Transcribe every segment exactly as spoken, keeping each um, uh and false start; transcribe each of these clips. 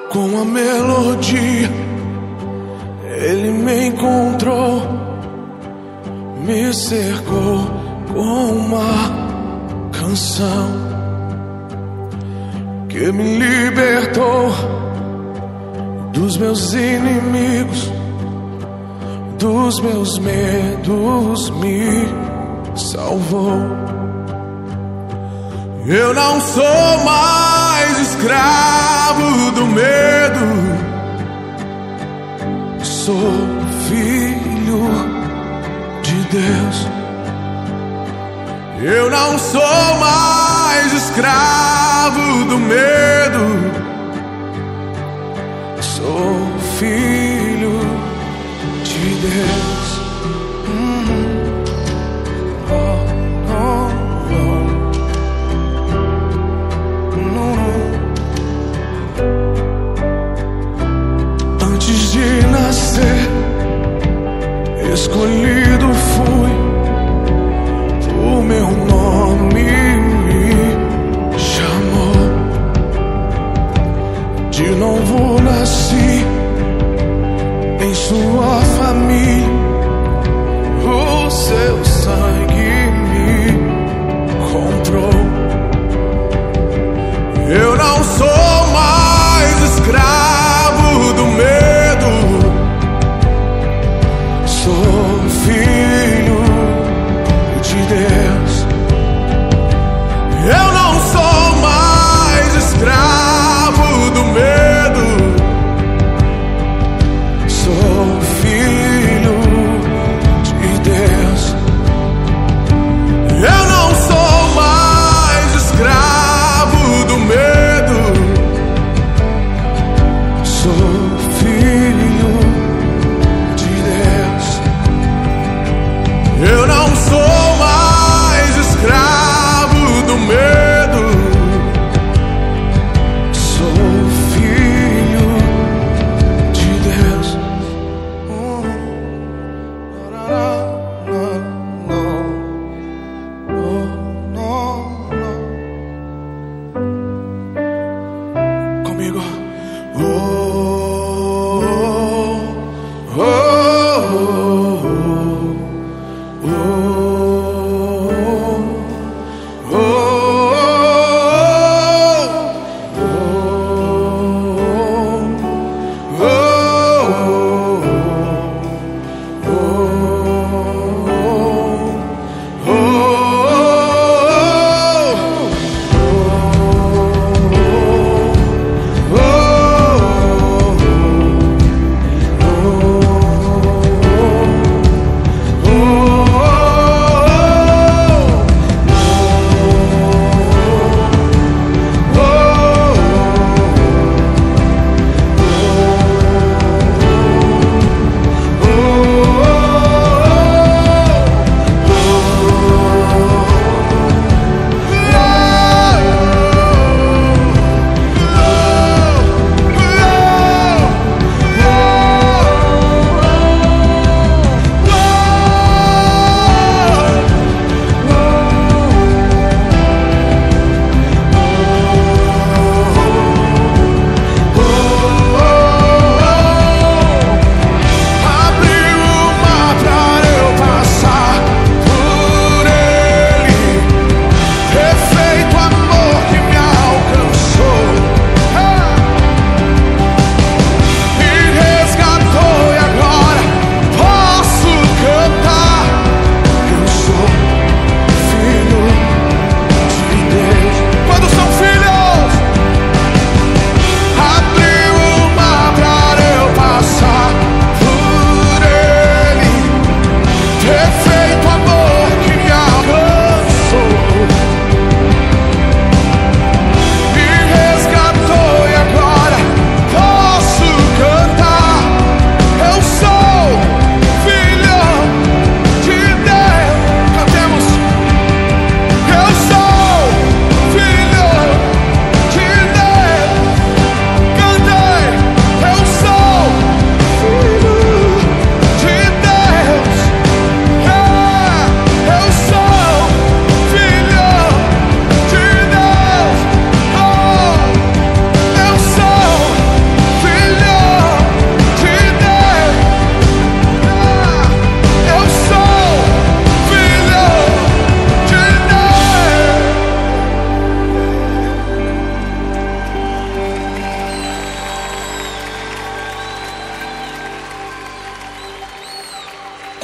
Com a melodia ele me encontrou, me cercou com uma canção que me libertou dos meus inimigos, dos meus medos, me salvou. Eu não sou mais escravo do medo, sou filho de Deus. Eu não sou mais escravo do medo, sou filho de Deus. Hum. Oh, oh, oh. Não, não. Antes de nascer, escolhido fui, o meu nome me chamou. De novo nasci em sua família,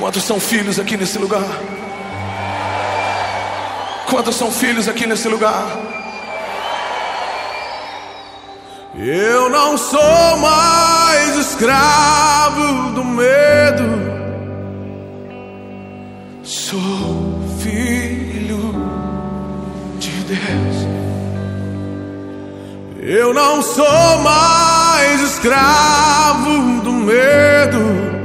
Quantos são filhos aqui nesse lugar? Quantos são filhos aqui nesse lugar? Eu não sou mais escravo do medo. Sou filho de Deus. Eu não sou mais escravo do medo.